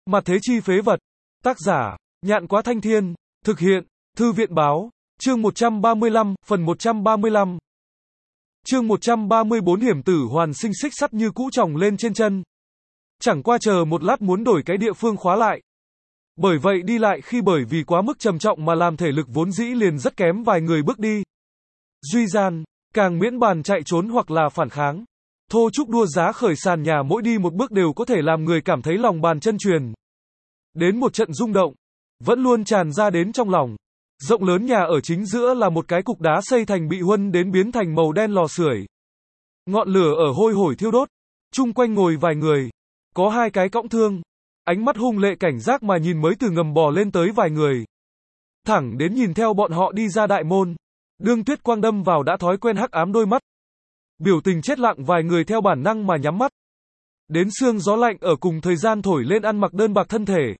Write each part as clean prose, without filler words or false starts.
Mặt thế chi phế vật. Tác giả, Nhạn Quá Thanh Thiên. Thực hiện, Thư viện báo. Chương 135, phần 135. Chương 134 hiểm tử hoàn sinh xích sắt như cũ tròng lên trên chân. Chẳng qua chờ một lát muốn đổi cái địa phương khóa lại. Bởi vậy đi lại khi bởi vì quá mức trầm trọng mà làm thể lực vốn dĩ liền rất kém vài người bước đi. Duy gian, càng miễn bàn chạy trốn hoặc là phản kháng. Thô trúc đua giá khởi sàn nhà mỗi đi một bước đều có thể làm người cảm thấy lòng bàn chân truyền. Đến một trận rung động, vẫn luôn tràn ra đến trong lòng. Rộng lớn nhà ở chính giữa là một cái cục đá xây thành bị huân đến biến thành màu đen lò sưởi. Ngọn lửa ở hôi hổi thiêu đốt, chung quanh ngồi vài người, có hai cái cõng thương, ánh mắt hung lệ cảnh giác mà nhìn mới từ ngầm bò lên tới vài người. Thẳng đến nhìn theo bọn họ đi ra đại môn, đương tuyết quang đâm vào đã thói quen hắc ám đôi mắt. Biểu tình chết lặng vài người theo bản năng mà nhắm mắt. Đến sương gió lạnh ở cùng thời gian thổi lên ăn mặc đơn bạc thân thể.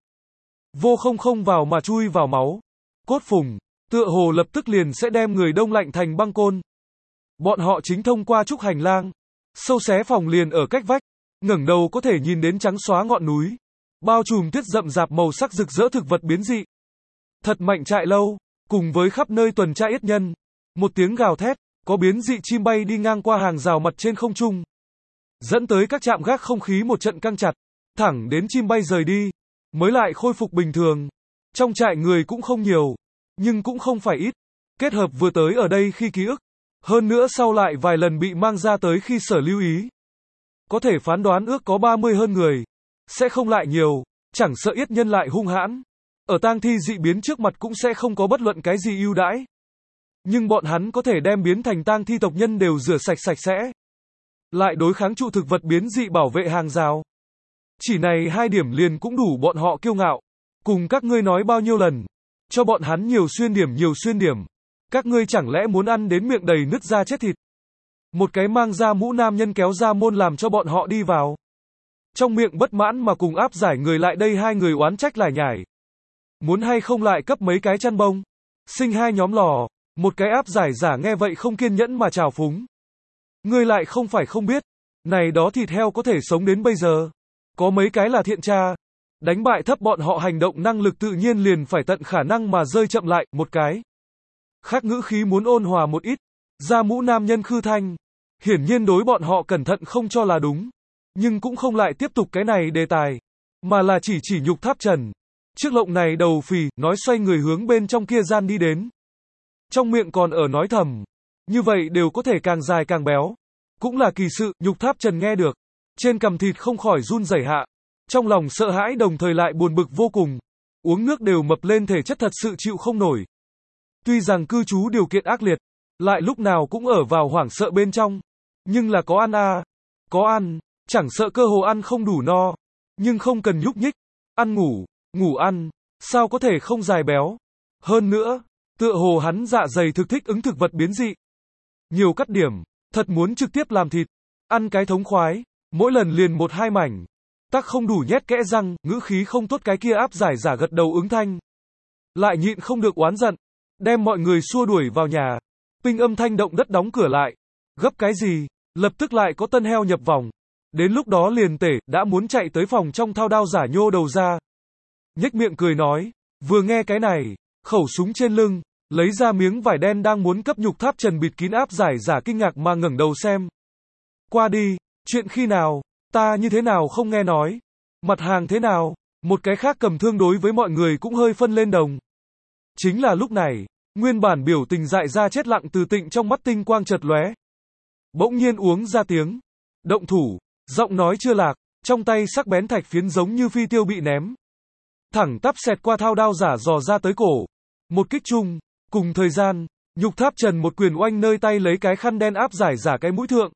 Vô không vào mà chui vào máu. Cốt phùng, tựa hồ lập tức liền sẽ đem người đông lạnh thành băng côn. Bọn họ chính thông qua trúc hành lang. Sâu xé phòng liền ở cách vách. Ngẩng đầu có thể nhìn đến trắng xóa ngọn núi. Bao trùm tuyết rậm rạp màu sắc rực rỡ thực vật biến dị. Thật mạnh trại lâu, cùng với khắp nơi tuần tra yết nhân. Một tiếng gào thét, có biến dị chim bay đi ngang qua hàng rào mặt trên không trung. Dẫn tới các trạm gác không khí một trận căng chặt. Thẳng đến chim bay rời đi, mới lại khôi phục bình thường. Trong trại người cũng không nhiều, nhưng cũng không phải ít. Kết hợp vừa tới ở đây khi ký ức. Hơn nữa sau lại vài lần bị mang ra tới khi sở lưu ý. Có thể phán đoán ước có 30 hơn người. Sẽ không lại nhiều, chẳng sợ yết nhân lại hung hãn. Ở tang thi dị biến trước mặt cũng sẽ không có bất luận cái gì ưu đãi. Nhưng bọn hắn có thể đem biến thành tang thi tộc nhân đều rửa sạch sạch sẽ. Lại đối kháng trụ thực vật biến dị bảo vệ hàng rào. Chỉ này hai điểm liền cũng đủ bọn họ kiêu ngạo. Cùng các ngươi nói bao nhiêu lần. Cho bọn hắn nhiều xuyên điểm. Các ngươi chẳng lẽ muốn ăn đến miệng đầy nứt ra chết thịt. Một cái mang ra mũ nam nhân kéo ra môn làm cho bọn họ đi vào. Trong miệng bất mãn mà cùng áp giải người lại đây hai người oán trách lải nhải. Muốn hay không lại cấp mấy cái chăn bông. Sinh hai nhóm lò. Một cái áp giải giả nghe vậy không kiên nhẫn mà trào phúng. Ngươi lại không phải không biết. Này đó thịt heo có thể sống đến bây giờ. Có mấy cái là thiện tra. Đánh bại thấp bọn họ hành động năng lực tự nhiên liền phải tận khả năng mà rơi chậm lại, một cái. Khác ngữ khí muốn ôn hòa một ít. Ra mũ nam nhân khư thanh. Hiển nhiên đối bọn họ cẩn thận không cho là đúng. Nhưng cũng không lại tiếp tục cái này đề tài. Mà là chỉ nhục tháp trần. Chiếc lộng này đầu phì, nói xoay người hướng bên trong kia gian đi đến. Trong miệng còn ở nói thầm. Như vậy đều có thể càng dài càng béo. Cũng là kỳ sự, nhục tháp trần nghe được. Trên cằm thịt không khỏi run rẩy hạ. Trong lòng sợ hãi đồng thời lại buồn bực vô cùng. Uống nước đều mập lên thể chất thật sự chịu không nổi. Tuy rằng cư trú điều kiện ác liệt. Lại lúc nào cũng ở vào hoảng sợ bên trong. Nhưng là có ăn à. Có ăn. Chẳng sợ cơ hồ ăn không đủ no. Nhưng không cần nhúc nhích. Ăn ngủ ăn. Sao có thể không dài béo. Hơn nữa. Tựa hồ hắn dạ dày thực thích ứng thực vật biến dị. Nhiều cắt điểm. Thật muốn trực tiếp làm thịt. Ăn cái thống khoái. Mỗi lần liền một hai mảnh. Tắc không đủ nhét kẽ răng. Ngữ khí không tốt cái kia áp giải giả gật đầu ứng thanh. Lại nhịn không được oán giận. Đem mọi người xua đuổi vào nhà. Pinh âm thanh động đất đóng cửa lại. Gấp cái gì. Lập tức lại có tân heo nhập vòng. Đến lúc đó liền đã muốn chạy tới phòng trong thao đao giả nhô đầu ra. Nhếch miệng cười nói. Vừa nghe cái này. Khẩu súng trên lưng. Lấy ra miếng vải đen đang muốn cấp nhục tháp trần bịt kín áp giải giả kinh ngạc mà ngẩng đầu xem. Qua đi, chuyện khi nào, ta như thế nào không nghe nói. Mặt hàng thế nào, một cái khác cầm thương đối với mọi người cũng hơi phân lên đồng. Chính là lúc này, nguyên bản biểu tình dại ra chết lặng từ tịnh trong mắt tinh quang chợt lóe. Bỗng nhiên uống ra tiếng. Động thủ, giọng nói chưa lạc, trong tay sắc bén thạch phiến giống như phi tiêu bị ném. Thẳng tắp xẹt qua thao đao giả dò ra tới cổ. Một kích chung. Cùng thời gian, nhục tháp trần một quyền oanh nơi tay lấy cái khăn đen áp giải giả cái mũi thượng.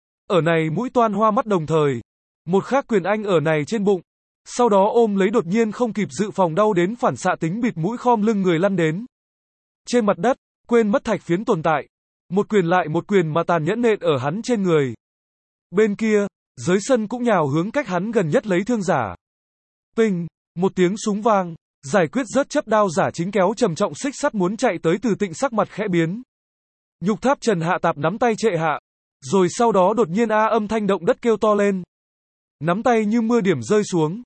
Ở này mũi toan hoa mắt đồng thời. Một khác quyền anh ở này trên bụng. Sau đó ôm lấy đột nhiên không kịp dự phòng đau đến phản xạ tính bịt mũi khom lưng người lăn đến. Trên mặt đất, quên mất thạch phiến tồn tại. Một quyền lại một quyền mà tàn nhẫn nện ở hắn trên người. Bên kia, dưới sân cũng nhào hướng cách hắn gần nhất lấy thương giả. Pinh, một tiếng súng vang. Giải quyết rớt chấp đao giả chính kéo trầm trọng xích sắt muốn chạy tới từ tịnh sắc mặt khẽ biến. Nhục tháp trần hạ tạp nắm tay trệ hạ. Rồi sau đó đột nhiên âm thanh động đất kêu to lên. Nắm tay như mưa điểm rơi xuống.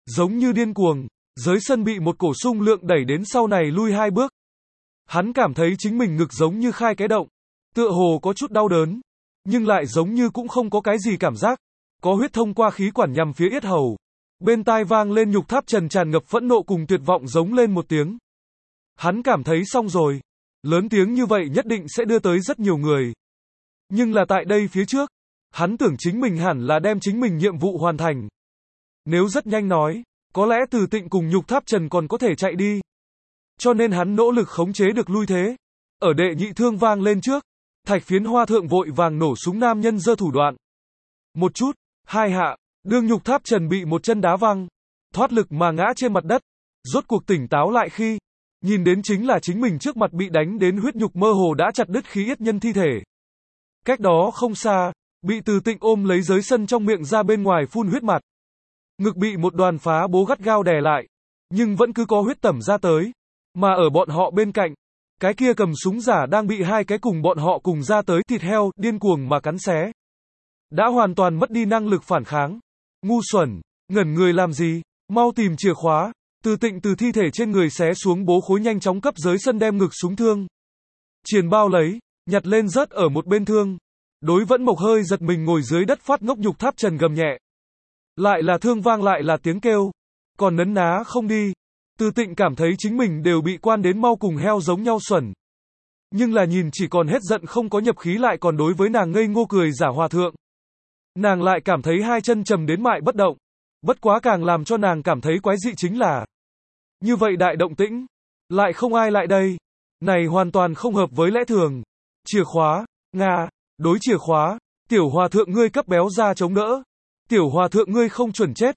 Giống như điên cuồng, dưới sân bị một cổ xung lượng đẩy đến sau này lui 2 bước. Hắn cảm thấy chính mình ngực giống như khai cái động, tựa hồ có chút đau đớn, nhưng lại giống như cũng không có cái gì cảm giác. Có huyết thông qua khí quản nhằm phía yết hầu. Bên tai vang lên Nhục Tháp Trần tràn ngập phẫn nộ cùng tuyệt vọng giống lên một tiếng. Hắn cảm thấy xong rồi. Lớn tiếng như vậy nhất định sẽ đưa tới rất nhiều người. Nhưng là tại đây phía trước, hắn tưởng chính mình hẳn là đem chính mình nhiệm vụ hoàn thành. Nếu rất nhanh nói, có lẽ Từ Tịnh cùng Nhục Tháp Trần còn có thể chạy đi. Cho nên hắn nỗ lực khống chế được lui thế. Ở đệ nhị thương vang lên trước, Thạch Phiến Hoa thượng vội vàng nổ súng nam nhân giơ thủ đoạn. Một chút, hai hạ, đương Nhục Tháp Trần bị một chân đá văng, thoát lực mà ngã trên mặt đất, rốt cuộc tỉnh táo lại khi nhìn đến chính là chính mình trước mặt bị đánh đến huyết nhục mơ hồ đã chặt đứt khí yết nhân thi thể. Cách đó không xa, bị Từ Tịnh ôm lấy dưới sân trong miệng ra bên ngoài phun huyết mặt. Ngực bị một đoàn phá bố gắt gao đè lại, nhưng vẫn cứ có huyết tẩm ra tới. Mà ở bọn họ bên cạnh, cái kia cầm súng giả đang bị hai cái cùng bọn họ cùng ra tới thịt heo điên cuồng mà cắn xé. Đã hoàn toàn mất đi năng lực phản kháng. Ngu xuẩn, ngẩn người làm gì, mau tìm chìa khóa. Từ Tịnh từ thi thể trên người xé xuống bố khối nhanh chóng cấp dưới sân đem ngực súng thương. Triền bao lấy, nhặt lên rớt ở một bên thương. Đối vẫn Mộc hơi giật mình ngồi dưới đất phát ngốc. Nhục Tháp Trần gầm nhẹ. Lại là thương vang lại là tiếng kêu. Còn nấn ná không đi. Từ Tịnh cảm thấy chính mình đều bị quan đến mau cùng heo giống nhau xuẩn. Nhưng là nhìn chỉ còn hết giận không có nhập khí lại còn đối với nàng ngây ngô cười giả hòa thượng. Nàng lại cảm thấy hai chân trầm đến mại bất động. Bất quá càng làm cho nàng cảm thấy quái dị chính là như vậy đại động tĩnh, lại không ai lại đây. Này hoàn toàn không hợp với lẽ thường. Chìa khóa, Nga, đối chìa khóa, tiểu hòa thượng ngươi cấp béo ra chống đỡ. Tiểu hòa thượng ngươi không chuẩn chết.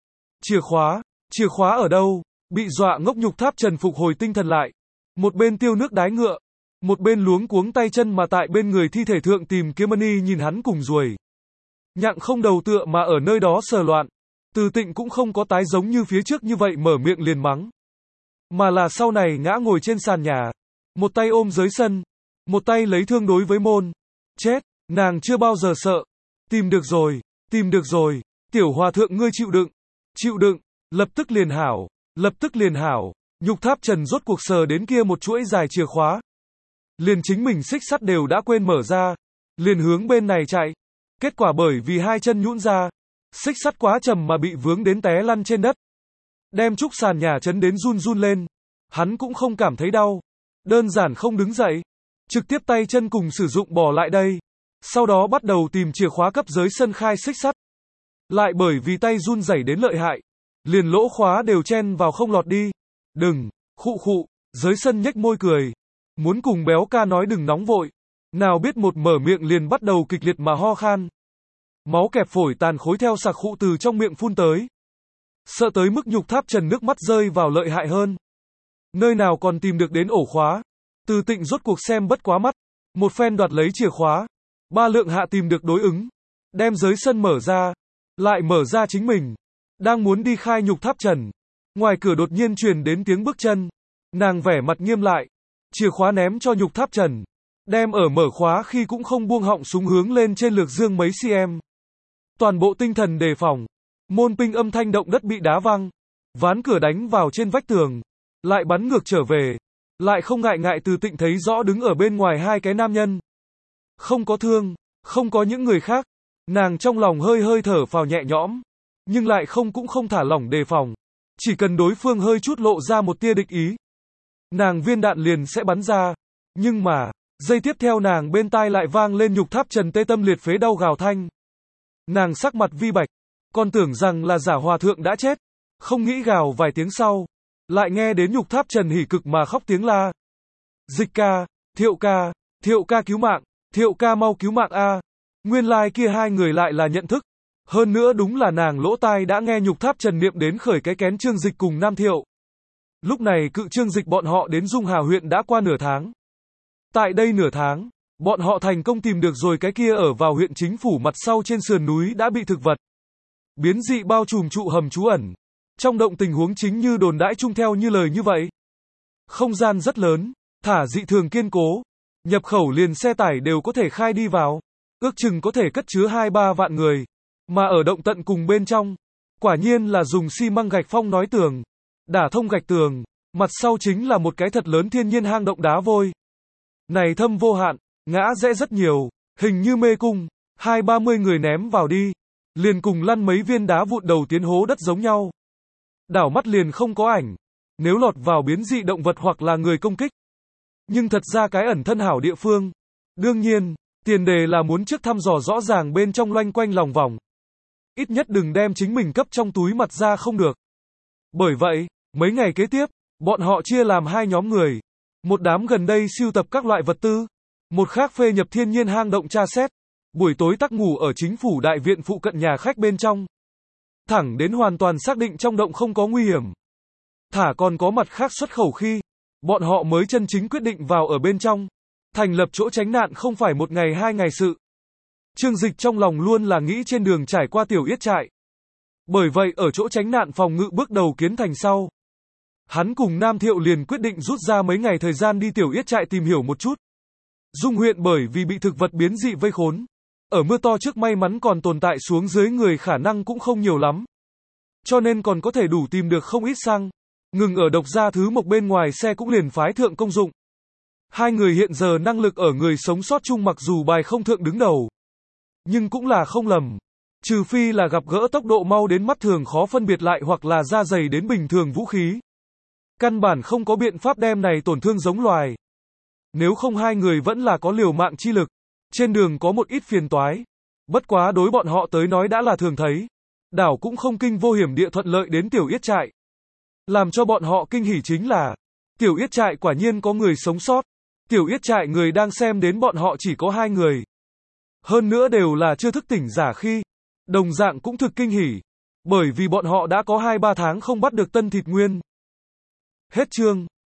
Chìa khóa ở đâu? Bị dọa ngốc Nhục Tháp Trần phục hồi tinh thần lại. Một bên tiêu nước đái ngựa, một bên luống cuống tay chân mà tại bên người thi thể thượng tìm kiếm Mani nhìn hắn cùng ruồi. Nhặng không đầu tựa mà ở nơi đó sờ loạn. Từ Tịnh cũng không có tái giống như phía trước như vậy mở miệng liền mắng. Mà là sau này ngã ngồi trên sàn nhà. Một tay ôm dưới sân. Một tay lấy thương đối với môn. Chết, nàng chưa bao giờ sợ. Tìm được rồi. Tiểu hòa thượng ngươi chịu đựng, lập tức liền hảo. Nhục Tháp Trần rốt cuộc sờ đến kia một chuỗi dài chìa khóa. Liền chính mình xích sắt đều đã quên mở ra. Liền hướng bên này chạy. Kết quả bởi vì hai chân nhũn ra. Xích sắt quá trầm mà bị vướng đến té lăn trên đất. Đem trúc sàn nhà chấn đến run lên. Hắn cũng không cảm thấy đau. Đơn giản không đứng dậy. Trực tiếp tay chân cùng sử dụng bỏ lại đây. Sau đó bắt đầu tìm chìa khóa cấp dưới sân khai xích sắt. Lại bởi vì tay run rẩy đến lợi hại. Liền lỗ khóa đều chen vào không lọt đi. Đừng, khụ, dưới sân nhếch môi cười. Muốn cùng béo ca nói đừng nóng vội. Nào biết một mở miệng liền bắt đầu kịch liệt mà ho khan. Máu kẹp phổi tàn khối theo sặc khụ từ trong miệng phun tới. Sợ tới mức Nhục Tháp Trần nước mắt rơi vào lợi hại hơn. Nơi nào còn tìm được đến ổ khóa. Từ Tịnh rốt cuộc xem bất quá mắt. Một phen đoạt lấy chìa khóa. 3 lượng hạ tìm được đối ứng. Đem dưới sân mở ra. Lại mở ra chính mình. Đang muốn đi khai Nhục Tháp Trần. Ngoài cửa đột nhiên truyền đến tiếng bước chân. Nàng vẻ mặt nghiêm lại. Chìa khóa ném cho Nhục Tháp Trần. Đem ở mở khóa khi cũng không buông họng súng hướng lên trên lược dương mấy cm. Toàn bộ tinh thần đề phòng. Môn pinh âm thanh động đất bị đá văng. Ván cửa đánh vào trên vách tường. Lại bắn ngược trở về. Lại không ngại Từ Tịnh thấy rõ đứng ở bên ngoài hai cái nam nhân. Không có thương. Không có những người khác. Nàng trong lòng hơi thở phào nhẹ nhõm. Nhưng lại cũng không thả lỏng đề phòng. Chỉ cần đối phương hơi chút lộ ra một tia địch ý. Nàng viên đạn liền sẽ bắn ra. Nhưng mà, giây tiếp theo nàng bên tai lại vang lên Nhục Tháp Trần tê tâm liệt phế đau gào thanh. Nàng sắc mặt vi bạch. Còn tưởng rằng là giả hòa thượng đã chết. Không nghĩ gào vài tiếng sau. Lại nghe đến Nhục Tháp Trần hỉ cực mà khóc tiếng la. Dịch ca, thiệu ca cứu mạng, thiệu ca mau cứu mạng a. Nguyên lai kia hai người lại là nhận thức. Hơn nữa đúng là nàng lỗ tai đã nghe Nhục Tháp Trần niệm đến khởi cái kén Trương Dịch cùng Nam Thiệu. Lúc này cự Trương Dịch bọn họ đến Dung Hà huyện đã qua nửa tháng. Tại đây nửa tháng, bọn họ thành công tìm được rồi cái kia ở vào huyện chính phủ mặt sau trên sườn núi đã bị thực vật biến dị bao trùm trụ hầm trú ẩn. Trong động tình huống chính như đồn đãi chung theo như lời như vậy. Không gian rất lớn, thả dị thường kiên cố. Nhập khẩu liền xe tải đều có thể khai đi vào. Ước chừng có thể cất chứa 2-3 vạn người. Mà ở động tận cùng bên trong, Quả nhiên là dùng xi măng gạch phong nói tường, đả thông gạch tường, mặt sau chính là một cái thật lớn thiên nhiên hang động đá vôi. Này thâm vô hạn, ngã rẽ rất nhiều, hình như mê cung, 20-30 người ném vào đi, liền cùng lăn mấy viên đá vụn đầu tiến hố đất giống nhau. Đảo mắt liền không có ảnh, nếu lọt vào biến dị động vật hoặc là người công kích. Nhưng thật ra cái ẩn thân hảo địa phương. Đương nhiên, tiền đề là muốn trước thăm dò rõ ràng bên trong loanh quanh lòng vòng. Ít nhất đừng đem chính mình cấp trong túi mặt ra không được. Bởi vậy, mấy ngày kế tiếp, bọn họ chia làm hai nhóm người. Một đám gần đây sưu tập các loại vật tư, một khác phê nhập thiên nhiên hang động tra xét. Buổi tối tắc ngủ ở chính phủ đại viện phụ cận nhà khách bên trong. Thẳng đến hoàn toàn xác định trong động không có nguy hiểm. Thả còn có mặt khác xuất khẩu khi, bọn họ mới chân chính quyết định vào ở bên trong. Thành lập chỗ tránh nạn không phải một ngày hai ngày sự. Trương Dịch trong lòng luôn là nghĩ trên đường trải qua tiểu yết trại. Bởi vậy ở chỗ tránh nạn phòng ngự bước đầu kiến thành sau. Hắn cùng Nam Thiệu liền quyết định rút ra mấy ngày thời gian đi tiểu yết trại tìm hiểu một chút. Dung huyện bởi vì bị thực vật biến dị vây khốn. Ở mưa to trước may mắn còn tồn tại xuống dưới người khả năng cũng không nhiều lắm. Cho nên còn có thể đủ tìm được không ít xăng. Ngừng ở độc gia thứ mộc bên ngoài xe cũng liền phái thượng công dụng. Hai người hiện giờ năng lực ở người sống sót chung mặc dù bài không thượng đứng đầu. Nhưng cũng là không lầm. Trừ phi là gặp gỡ tốc độ mau đến mắt thường khó phân biệt lại hoặc là da dày đến bình thường vũ khí. Căn bản không có biện pháp đem này tổn thương giống loài. Nếu không hai người vẫn là có liều mạng chi lực. Trên đường có một ít phiền toái. Bất quá đối bọn họ tới nói đã là thường thấy. Đảo cũng không kinh vô hiểm địa thuận lợi đến tiểu yết trại. Làm cho bọn họ kinh hỉ chính là, tiểu yết trại quả nhiên có người sống sót. Tiểu yết trại người đang xem đến bọn họ chỉ có 2 người. Hơn nữa đều là chưa thức tỉnh giả khi. Đồng dạng cũng thực kinh hỉ. Bởi vì bọn họ đã có 2-3 tháng không bắt được tân thịt nguyên. Hết chương.